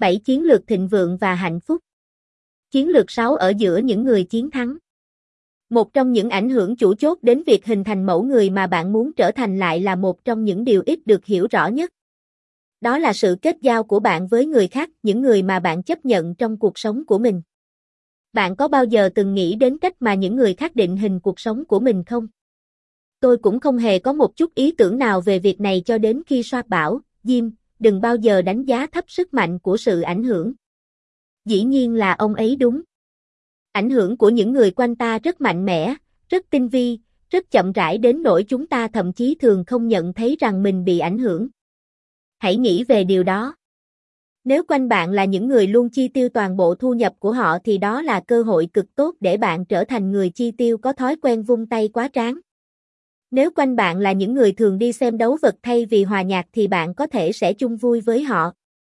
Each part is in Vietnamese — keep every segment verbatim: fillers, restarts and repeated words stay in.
bảy Chiến lược thịnh vượng và hạnh phúc. Chiến lược sáu Ở giữa những người chiến thắng. Một trong những ảnh hưởng chủ chốt đến việc hình thành mẫu người mà bạn muốn trở thành lại là một trong những điều ít được hiểu rõ nhất. Đó là sự kết giao của bạn với người khác, những người mà bạn chấp nhận trong cuộc sống của mình. Bạn có bao giờ từng nghĩ đến cách mà những người khác định hình cuộc sống của mình không? Tôi cũng không hề có một chút ý tưởng nào về việc này cho đến khi Soap bảo, Jim, đừng bao giờ đánh giá thấp sức mạnh của sự ảnh hưởng. Dĩ nhiên là ông ấy đúng. Ảnh hưởng của những người quanh ta rất mạnh mẽ, rất tinh vi, rất chậm rãi đến nỗi chúng ta thậm chí thường không nhận thấy rằng mình bị ảnh hưởng. Hãy nghĩ về điều đó. Nếu quanh bạn là những người luôn chi tiêu toàn bộ thu nhập của họ thì đó là cơ hội cực tốt để bạn trở thành người chi tiêu có thói quen vung tay quá trán. Nếu quanh bạn là những người thường đi xem đấu vật thay vì hòa nhạc thì bạn có thể sẽ chung vui với họ.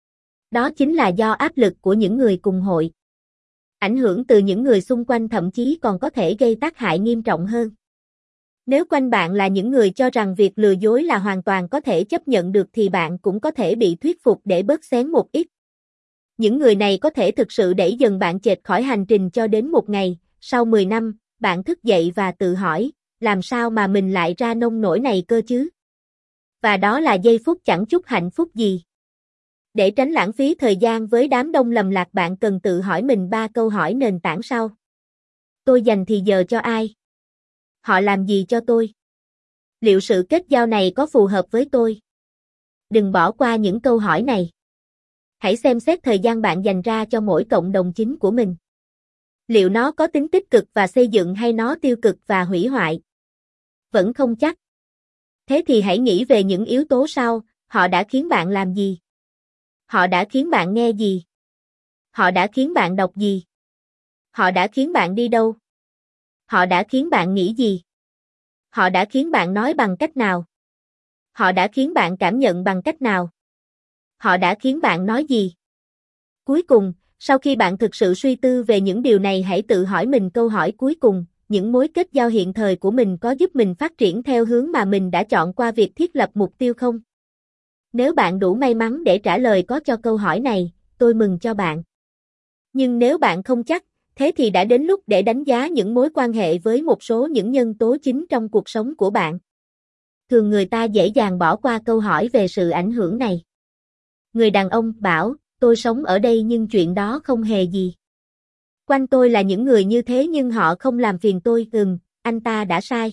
Đó chính là do áp lực của những người cùng hội. Ảnh hưởng từ những người xung quanh thậm chí còn có thể gây tác hại nghiêm trọng hơn. Nếu quanh bạn là những người cho rằng việc lừa dối là hoàn toàn có thể chấp nhận được thì bạn cũng có thể bị thuyết phục để bớt xén một ít. Những người này có thể thực sự đẩy dần bạn chệch khỏi hành trình cho đến một ngày, sau mười năm, bạn thức dậy và tự hỏi, làm sao mà mình lại ra nông nổi này cơ chứ? Và đó là giây phút chẳng chút hạnh phúc gì. Để tránh lãng phí thời gian với đám đông lầm lạc bạn cần tự hỏi mình ba câu hỏi nền tảng sau. Tôi dành thì giờ cho ai? Họ làm gì cho tôi? Liệu sự kết giao này có phù hợp với tôi? Đừng bỏ qua những câu hỏi này. Hãy xem xét thời gian bạn dành ra cho mỗi cộng đồng chính của mình. Liệu nó có tính tích cực và xây dựng hay nó tiêu cực và hủy hoại? Vẫn không chắc. Thế thì hãy nghĩ về những yếu tố sau, họ đã khiến bạn làm gì? Họ đã khiến bạn nghe gì? Họ đã khiến bạn đọc gì? Họ đã khiến bạn đi đâu? Họ đã khiến bạn nghĩ gì? Họ đã khiến bạn nói bằng cách nào? Họ đã khiến bạn cảm nhận bằng cách nào? Họ đã khiến bạn nói gì? Cuối cùng, sau khi bạn thực sự suy tư về những điều này hãy tự hỏi mình câu hỏi cuối cùng, những mối kết giao hiện thời của mình có giúp mình phát triển theo hướng mà mình đã chọn qua việc thiết lập mục tiêu không? Nếu bạn đủ may mắn để trả lời có cho câu hỏi này, tôi mừng cho bạn. Nhưng nếu bạn không chắc, thế thì đã đến lúc để đánh giá những mối quan hệ với một số những nhân tố chính trong cuộc sống của bạn. Thường người ta dễ dàng bỏ qua câu hỏi về sự ảnh hưởng này. Người đàn ông bảo, tôi sống ở đây nhưng chuyện đó không hề gì. Quanh tôi là những người như thế nhưng họ không làm phiền tôi, ừm, anh ta đã sai.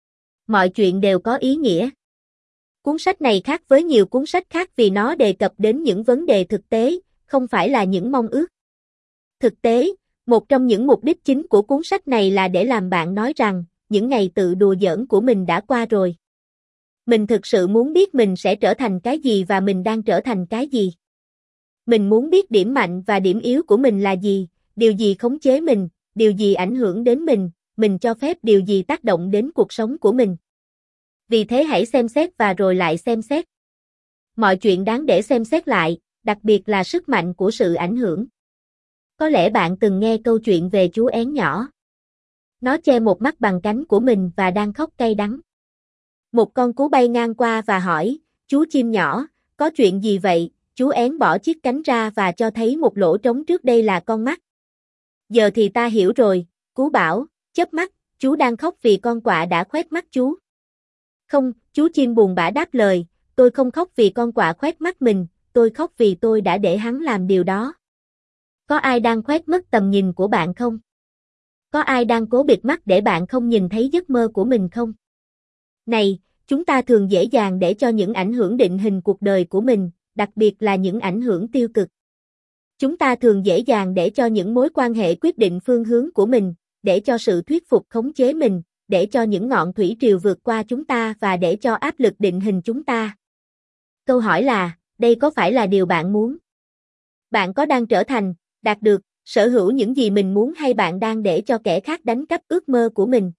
Mọi chuyện đều có ý nghĩa. Cuốn sách này khác với nhiều cuốn sách khác vì nó đề cập đến những vấn đề thực tế, không phải là những mong ước. Thực tế, một trong những mục đích chính của cuốn sách này là để làm bạn nói rằng, những ngày tự đùa giỡn của mình đã qua rồi. Mình thực sự muốn biết mình sẽ trở thành cái gì và mình đang trở thành cái gì. Mình muốn biết điểm mạnh và điểm yếu của mình là gì, điều gì khống chế mình, điều gì ảnh hưởng đến mình, mình cho phép điều gì tác động đến cuộc sống của mình. Vì thế hãy xem xét và rồi lại xem xét. Mọi chuyện đáng để xem xét lại, đặc biệt là sức mạnh của sự ảnh hưởng. Có lẽ bạn từng nghe câu chuyện về chú én nhỏ. Nó che một mắt bằng cánh của mình và đang khóc cay đắng. Một con cú bay ngang qua và hỏi, chú chim nhỏ, có chuyện gì vậy? Chú én bỏ chiếc cánh ra và cho thấy một lỗ trống trước đây là con mắt. Giờ thì ta hiểu rồi, cú bảo, chớp mắt, chú đang khóc vì con quạ đã khoét mắt chú. Không, chú chim buồn bã đáp lời, tôi không khóc vì con quạ khoét mắt mình, tôi khóc vì tôi đã để hắn làm điều đó. Có ai đang khoét mất tầm nhìn của bạn không? Có ai đang cố bịt mắt để bạn không nhìn thấy giấc mơ của mình không? Này, chúng ta thường dễ dàng để cho những ảnh hưởng định hình cuộc đời của mình, đặc biệt là những ảnh hưởng tiêu cực. Chúng ta thường dễ dàng để cho những mối quan hệ quyết định phương hướng của mình, để cho sự thuyết phục khống chế mình, để cho những ngọn thủy triều vượt qua chúng ta và để cho áp lực định hình chúng ta. Câu hỏi là, đây có phải là điều bạn muốn? Bạn có đang trở thành, đạt được, sở hữu những gì mình muốn hay bạn đang để cho kẻ khác đánh cắp ước mơ của mình?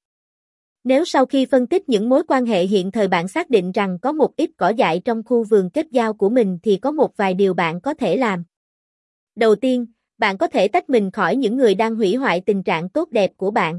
Nếu sau khi phân tích những mối quan hệ hiện thời bạn xác định rằng có một ít cỏ dại trong khu vườn kết giao của mình thì có một vài điều bạn có thể làm. Đầu tiên, bạn có thể tách mình khỏi những người đang hủy hoại tình trạng tốt đẹp của bạn.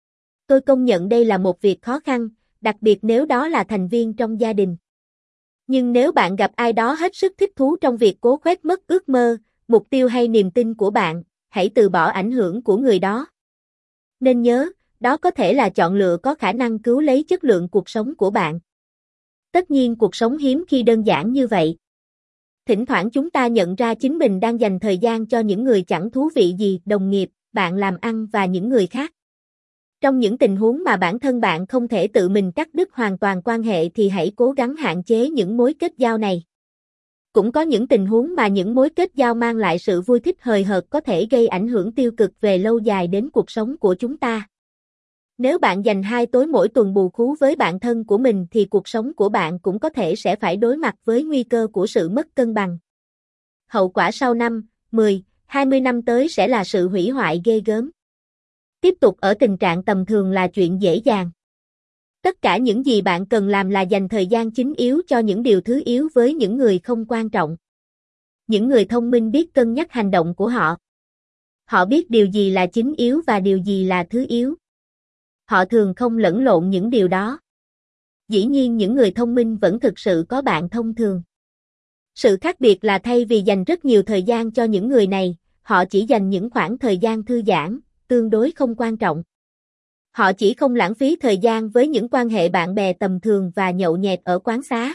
Tôi công nhận đây là một việc khó khăn, đặc biệt nếu đó là thành viên trong gia đình. Nhưng nếu bạn gặp ai đó hết sức thích thú trong việc cố khoét mất ước mơ, mục tiêu hay niềm tin của bạn, hãy từ bỏ ảnh hưởng của người đó. Nên nhớ, đó có thể là chọn lựa có khả năng cứu lấy chất lượng cuộc sống của bạn. Tất nhiên cuộc sống hiếm khi đơn giản như vậy. Thỉnh thoảng chúng ta nhận ra chính mình đang dành thời gian cho những người chẳng thú vị gì, đồng nghiệp, bạn làm ăn và những người khác. Trong những tình huống mà bản thân bạn không thể tự mình cắt đứt hoàn toàn quan hệ thì hãy cố gắng hạn chế những mối kết giao này. Cũng có những tình huống mà những mối kết giao mang lại sự vui thích hời hợt có thể gây ảnh hưởng tiêu cực về lâu dài đến cuộc sống của chúng ta. Nếu bạn dành hai tối mỗi tuần bù khú với bạn thân của mình thì cuộc sống của bạn cũng có thể sẽ phải đối mặt với nguy cơ của sự mất cân bằng. Hậu quả sau năm, mười, hai mươi năm tới sẽ là sự hủy hoại ghê gớm. Tiếp tục ở tình trạng tầm thường là chuyện dễ dàng. Tất cả những gì bạn cần làm là dành thời gian chính yếu cho những điều thứ yếu với những người không quan trọng. Những người thông minh biết cân nhắc hành động của họ. Họ biết điều gì là chính yếu và điều gì là thứ yếu. Họ thường không lẫn lộn những điều đó. Dĩ nhiên những người thông minh vẫn thực sự có bạn thông thường. Sự khác biệt là thay vì dành rất nhiều thời gian cho những người này, họ chỉ dành những khoảng thời gian thư giãn, tương đối không quan trọng. Họ chỉ không lãng phí thời gian với những quan hệ bạn bè tầm thường và nhậu nhẹt ở quán xá.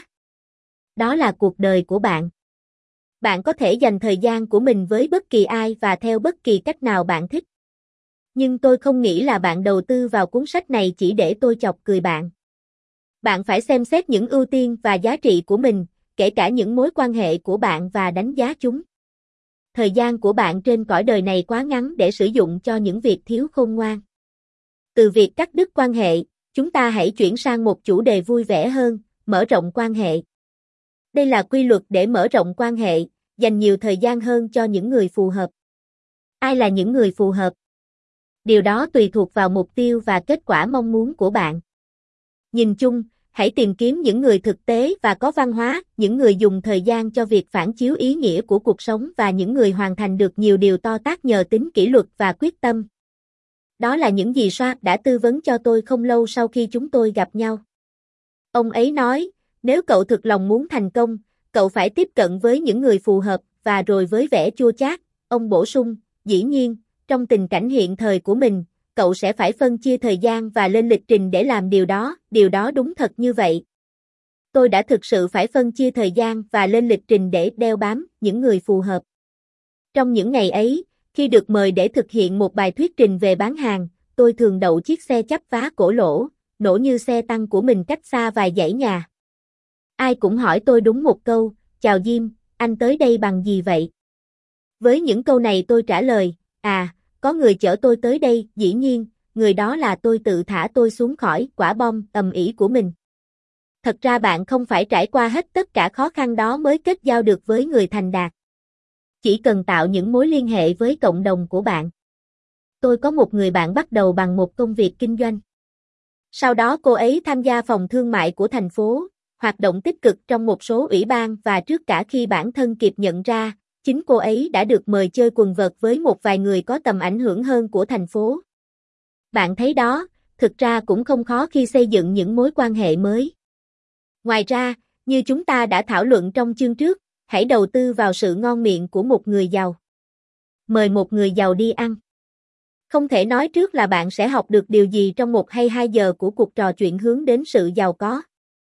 Đó là cuộc đời của bạn. Bạn có thể dành thời gian của mình với bất kỳ ai và theo bất kỳ cách nào bạn thích. Nhưng tôi không nghĩ là bạn đầu tư vào cuốn sách này chỉ để tôi chọc cười bạn. Bạn phải xem xét những ưu tiên và giá trị của mình, kể cả những mối quan hệ của bạn và đánh giá chúng. Thời gian của bạn trên cõi đời này quá ngắn để sử dụng cho những việc thiếu khôn ngoan. Từ việc cắt đứt quan hệ, chúng ta hãy chuyển sang một chủ đề vui vẻ hơn, mở rộng quan hệ. Đây là quy luật để mở rộng quan hệ, dành nhiều thời gian hơn cho những người phù hợp. Ai là những người phù hợp? Điều đó tùy thuộc vào mục tiêu và kết quả mong muốn của bạn. Nhìn chung, hãy tìm kiếm những người thực tế và có văn hóa, những người dùng thời gian cho việc phản chiếu ý nghĩa của cuộc sống và những người hoàn thành được nhiều điều to tát nhờ tính kỷ luật và quyết tâm. Đó là những gì Sharp đã tư vấn cho tôi không lâu sau khi chúng tôi gặp nhau. Ông ấy nói, nếu cậu thực lòng muốn thành công, cậu phải tiếp cận với những người phù hợp, và rồi với vẻ chua chát, ông bổ sung, dĩ nhiên, trong tình cảnh hiện thời của mình, cậu sẽ phải phân chia thời gian và lên lịch trình để làm điều đó, điều đó đúng thật như vậy. Tôi đã thực sự phải phân chia thời gian và lên lịch trình để đeo bám những người phù hợp. Trong những ngày ấy, khi được mời để thực hiện một bài thuyết trình về bán hàng, tôi thường đậu chiếc xe chắp vá cổ lỗ, nổ như xe tăng của mình cách xa vài dãy nhà. Ai cũng hỏi tôi đúng một câu, chào Jim, anh tới đây bằng gì vậy? Với những câu này tôi trả lời, à, có người chở tôi tới đây, dĩ nhiên, người đó là tôi tự thả tôi xuống khỏi quả bom ầm ĩ của mình. Thật ra bạn không phải trải qua hết tất cả khó khăn đó mới kết giao được với người thành đạt. Chỉ cần tạo những mối liên hệ với cộng đồng của bạn. Tôi có một người bạn bắt đầu bằng một công việc kinh doanh. Sau đó cô ấy tham gia phòng thương mại của thành phố, hoạt động tích cực trong một số ủy ban và trước cả khi bản thân kịp nhận ra, chính cô ấy đã được mời chơi quần vợt với một vài người có tầm ảnh hưởng hơn của thành phố. Bạn thấy đó, thực ra cũng không khó khi xây dựng những mối quan hệ mới. Ngoài ra, như chúng ta đã thảo luận trong chương trước, hãy đầu tư vào sự ngon miệng của một người giàu. Mời một người giàu đi ăn. Không thể nói trước là bạn sẽ học được điều gì trong một hay hai giờ của cuộc trò chuyện hướng đến sự giàu có.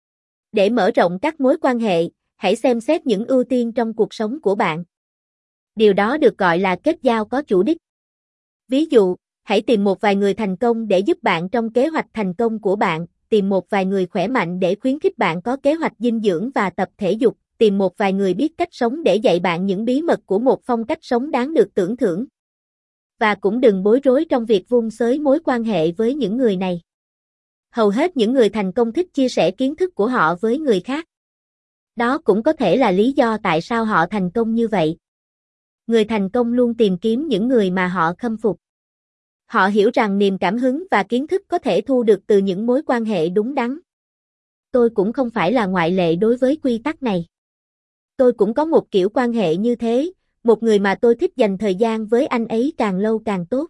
Để mở rộng các mối quan hệ, hãy xem xét những ưu tiên trong cuộc sống của bạn. Điều đó được gọi là kết giao có chủ đích. Ví dụ, hãy tìm một vài người thành công để giúp bạn trong kế hoạch thành công của bạn, tìm một vài người khỏe mạnh để khuyến khích bạn có kế hoạch dinh dưỡng và tập thể dục, tìm một vài người biết cách sống để dạy bạn những bí mật của một phong cách sống đáng được tưởng thưởng. Và cũng đừng bối rối trong việc vun xới mối quan hệ với những người này. Hầu hết những người thành công thích chia sẻ kiến thức của họ với người khác. Đó cũng có thể là lý do tại sao họ thành công như vậy. Người thành công luôn tìm kiếm những người mà họ khâm phục. Họ hiểu rằng niềm cảm hứng và kiến thức có thể thu được từ những mối quan hệ đúng đắn. Tôi cũng không phải là ngoại lệ đối với quy tắc này. Tôi cũng có một kiểu quan hệ như thế, một người mà tôi thích dành thời gian với anh ấy càng lâu càng tốt.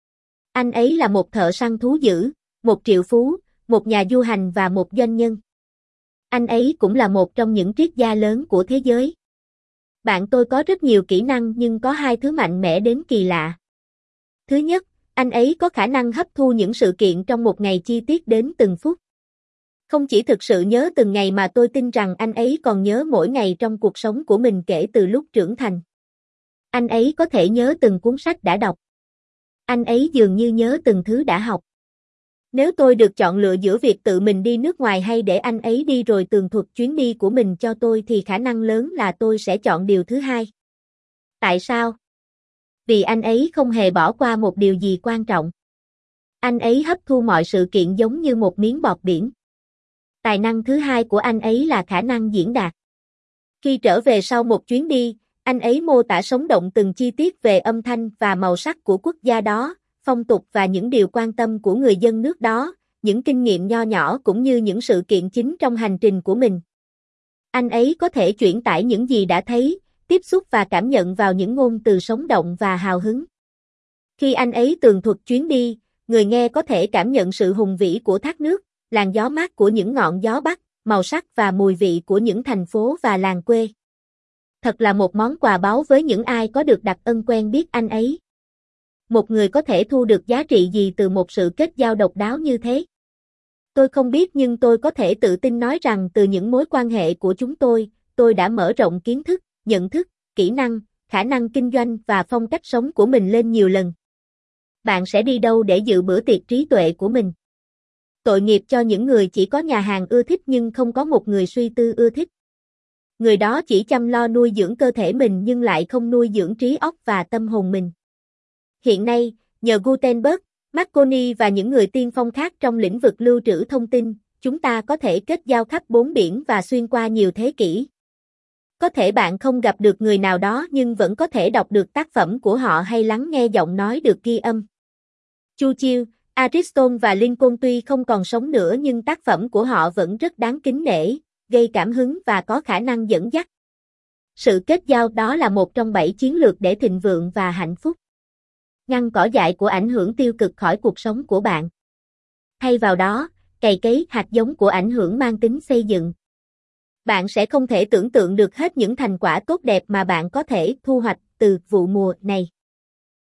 Anh ấy là một thợ săn thú dữ, một triệu phú, một nhà du hành và một doanh nhân. Anh ấy cũng là một trong những triết gia lớn của thế giới. Bạn tôi có rất nhiều kỹ năng nhưng có hai thứ mạnh mẽ đến kỳ lạ. Thứ nhất, anh ấy có khả năng hấp thu những sự kiện trong một ngày chi tiết đến từng phút. Không chỉ thực sự nhớ từng ngày mà tôi tin rằng anh ấy còn nhớ mỗi ngày trong cuộc sống của mình kể từ lúc trưởng thành. Anh ấy có thể nhớ từng cuốn sách đã đọc. Anh ấy dường như nhớ từng thứ đã học. Nếu tôi được chọn lựa giữa việc tự mình đi nước ngoài hay để anh ấy đi rồi tường thuật chuyến đi của mình cho tôi thì khả năng lớn là tôi sẽ chọn điều thứ hai. Tại sao? Vì anh ấy không hề bỏ qua một điều gì quan trọng. Anh ấy hấp thu mọi sự kiện giống như một miếng bọt biển. Tài năng thứ hai của anh ấy là khả năng diễn đạt. Khi trở về sau một chuyến đi, anh ấy mô tả sống động từng chi tiết về âm thanh và màu sắc của quốc gia đó, phong tục và những điều quan tâm của người dân nước đó, những kinh nghiệm nho nhỏ cũng như những sự kiện chính trong hành trình của mình. Anh ấy có thể chuyển tải những gì đã thấy, tiếp xúc và cảm nhận vào những ngôn từ sống động và hào hứng. Khi anh ấy tường thuật chuyến đi, người nghe có thể cảm nhận sự hùng vĩ của thác nước, làn gió mát của những ngọn gió bắc, màu sắc và mùi vị của những thành phố và làng quê. Thật là một món quà báu với những ai có được đặc ân quen biết anh ấy. Một người có thể thu được giá trị gì từ một sự kết giao độc đáo như thế? Tôi không biết nhưng tôi có thể tự tin nói rằng từ những mối quan hệ của chúng tôi, tôi đã mở rộng kiến thức, nhận thức, kỹ năng, khả năng kinh doanh và phong cách sống của mình lên nhiều lần. Bạn sẽ đi đâu để dự bữa tiệc trí tuệ của mình? Tội nghiệp cho những người chỉ có nhà hàng ưa thích nhưng không có một người suy tư ưa thích. Người đó chỉ chăm lo nuôi dưỡng cơ thể mình nhưng lại không nuôi dưỡng trí óc và tâm hồn mình. Hiện nay, nhờ Gutenberg, Marconi và những người tiên phong khác trong lĩnh vực lưu trữ thông tin, chúng ta có thể kết giao khắp bốn biển và xuyên qua nhiều thế kỷ. Có thể bạn không gặp được người nào đó nhưng vẫn có thể đọc được tác phẩm của họ hay lắng nghe giọng nói được ghi âm. Churchill, Aristotle và Lincoln tuy không còn sống nữa nhưng tác phẩm của họ vẫn rất đáng kính nể, gây cảm hứng và có khả năng dẫn dắt. Sự kết giao đó là một trong bảy chiến lược để thịnh vượng và hạnh phúc. Ngăn cỏ dại của ảnh hưởng tiêu cực khỏi cuộc sống của bạn. Thay vào đó, cày cấy hạt giống của ảnh hưởng mang tính xây dựng. Bạn sẽ không thể tưởng tượng được hết những thành quả tốt đẹp mà bạn có thể thu hoạch từ vụ mùa này.